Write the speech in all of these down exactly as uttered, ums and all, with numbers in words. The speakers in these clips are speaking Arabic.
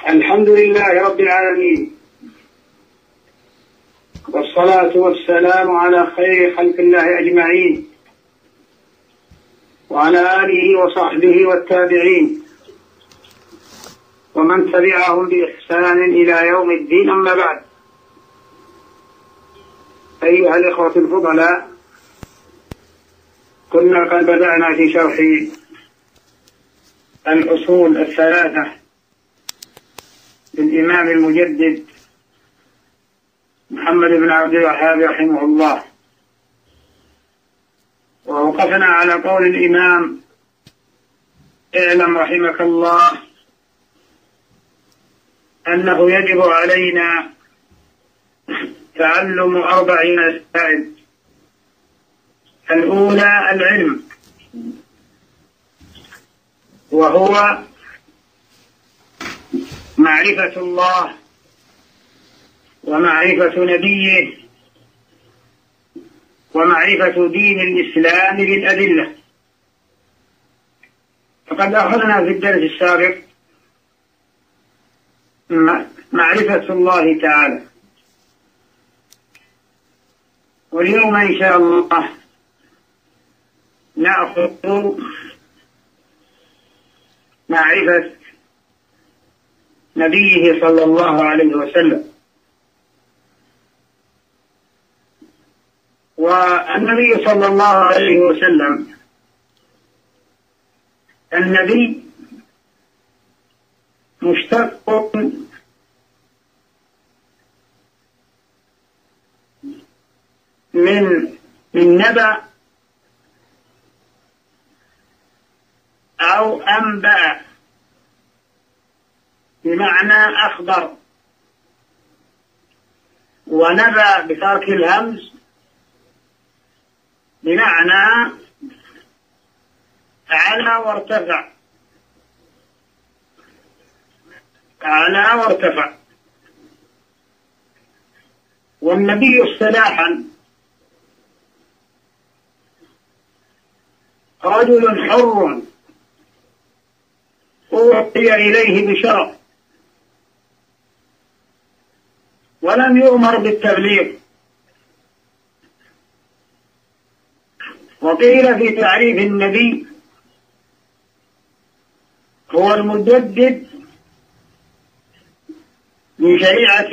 الحمد لله رب العالمين، والصلاة والسلام على خير خلق الله أجمعين، وعلى آله وصحبه والتابعين ومن تبعهم بإحسان إلى يوم الدين. أما بعد، أيها الإخوة الفضلاء، كنا قد بدأنا في شرح الأصول الثلاثة للإمام المجدد محمد بن عبد الوهاب رحمه الله، ووقفنا على قول الإمام: اعلم رحمك الله أنه يجب علينا تعلم أربع مسائل. الأولى العلم، وهو معرفة الله ومعرفة نبيه ومعرفة دين الإسلام بالأدلة. فقد أخذنا في الدرس السابق معرفة الله تعالى، واليوم إن شاء الله نأخذ معرفة نبيه صلى الله عليه وسلم. والنبي صلى الله عليه وسلم النبي مشتق من من نبأ أو أنبأ، بمعنى أخبر، ونبأ بترك الهمز بمعنى أعلى وارتفع، أعلى وارتفع. والنبي اصطلاحا رجل حر أوحي إليه بشرع، ولم يؤمر بالتبليغ. وقيل في تعريف النبي: هو المجدد من شريعة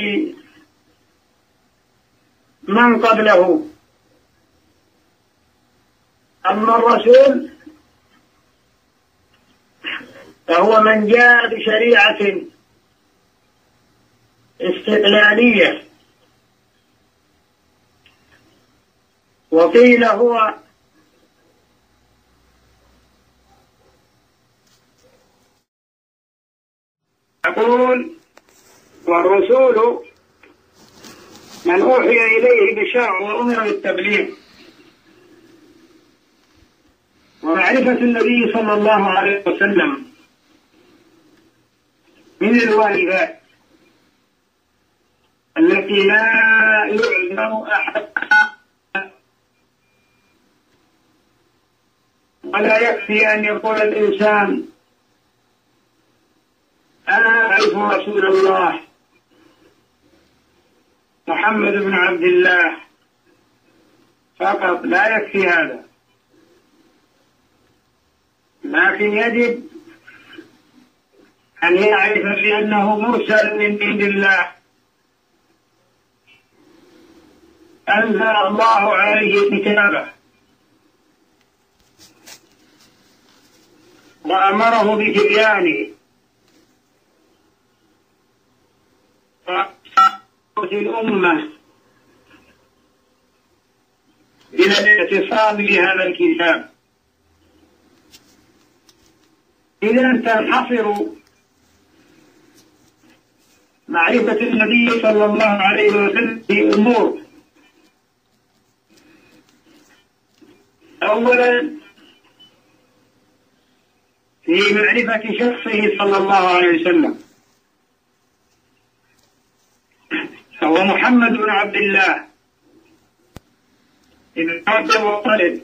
من قبله. أما الرسول فهو من جاء بشريعة استقلالية. وقيل هو يقول: والرسول من أوحي إليه بشرع وأمر بالتبليغ. ومعرفة النبي صلى الله عليه وسلم من الواجبات التي لا يعلم أحد، ولا يكفي أن يقول الإنسان: أنا أعرف رسول الله محمد بن عبد الله فقط. لا يكفي هذا، لكن يجب أن يعرف بأنه مرسل من عند الله، أنزل الله عليه كتابه وأمره بتبيانه، فأمرت الأمة إلى الاعتصام بهذا الكتاب. إذا تنحصر معرفة النبي صلى الله عليه وسلم في أمور: أولا في معرفة شخصه صلى الله عليه وسلم، فهو محمد بن عبد الله ابن عبد المطلب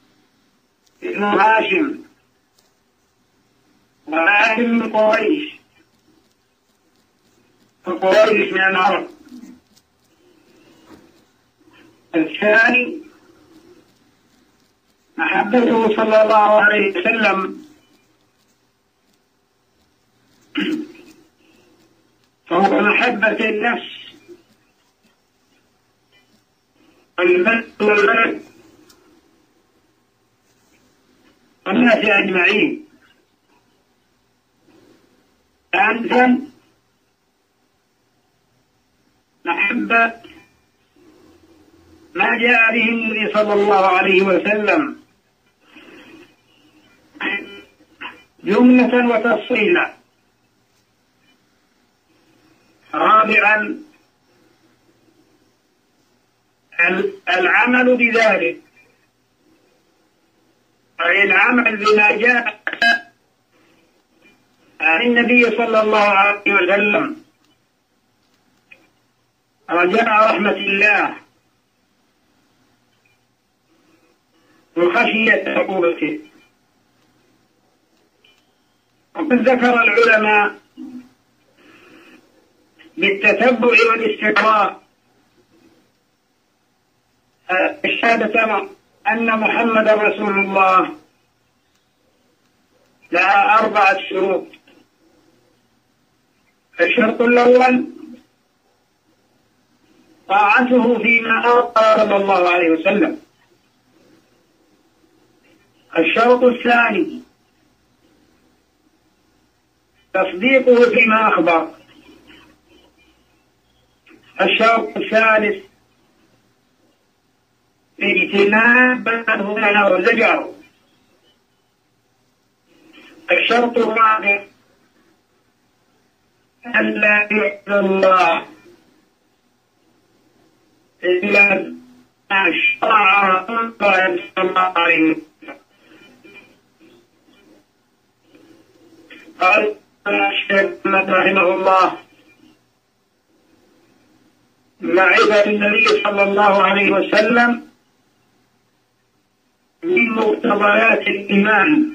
ابن هاشم وهاشم من قريش، وقريش من العرب. الثاني محبته صلى الله عليه وسلم فوق محبة النفس والمال والولد والناس أجمعين. ثالثا محبة ما جاء به النبي صلى الله عليه وسلم جملة وتفصيلا. رابعا العمل بذلك، أي العمل بما جاء عن النبي صلى الله عليه وسلم رجاء رحمة الله وخشية عقوبته. وقد ذكر العلماء بالتتبع والاستقراء الشهادة أن محمد رسول الله لها أربعة شروط. الشرط الأول طاعته فيما أمر صلى الله عليه وسلم. الشرط الثاني تصديقه فيما أخبر. الشرط الثالث اجتناب ما نهى وزجر. الشرط الرابع ألا يعبد الله إلا ما شرع صلى الله عليه وسلم. قال الشيخ محمد رحمه الله معرفة النبي صلى الله عليه وسلم من مقتضيات الإيمان.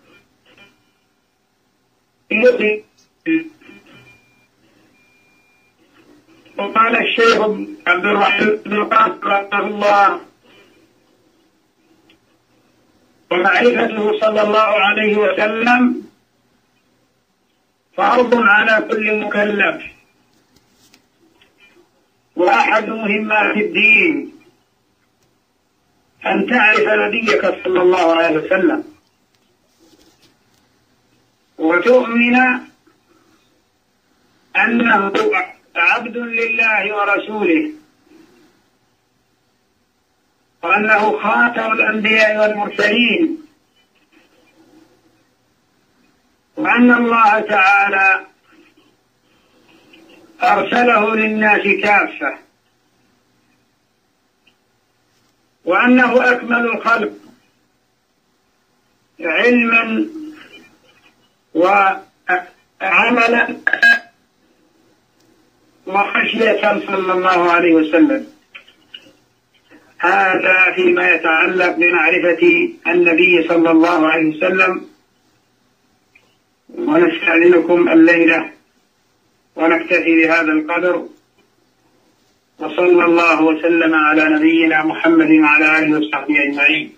وقال الشيخ عبد الرحمن بن قاسم رحمه الله ومعرفته صلى الله عليه وسلم فرض على كل مكلف، وأحد مهمات الدين أن تعرف نبيك صلى الله عليه وسلم وتؤمن أنه عبد لله ورسوله، وأنه خاتم الأنبياء والمرسلين، وأن الله تعالى أرسله للناس كافة، وأنه أكمل الخلق علما وعملا وخشية صلى الله عليه وسلم. هذا فيما يتعلق بمعرفة النبي صلى الله عليه وسلم. ونستأذنكم الليلة ونكتفي بهذا القدر، وصلى الله وسلم على نبينا محمد وعلى آله وصحبه أجمعين.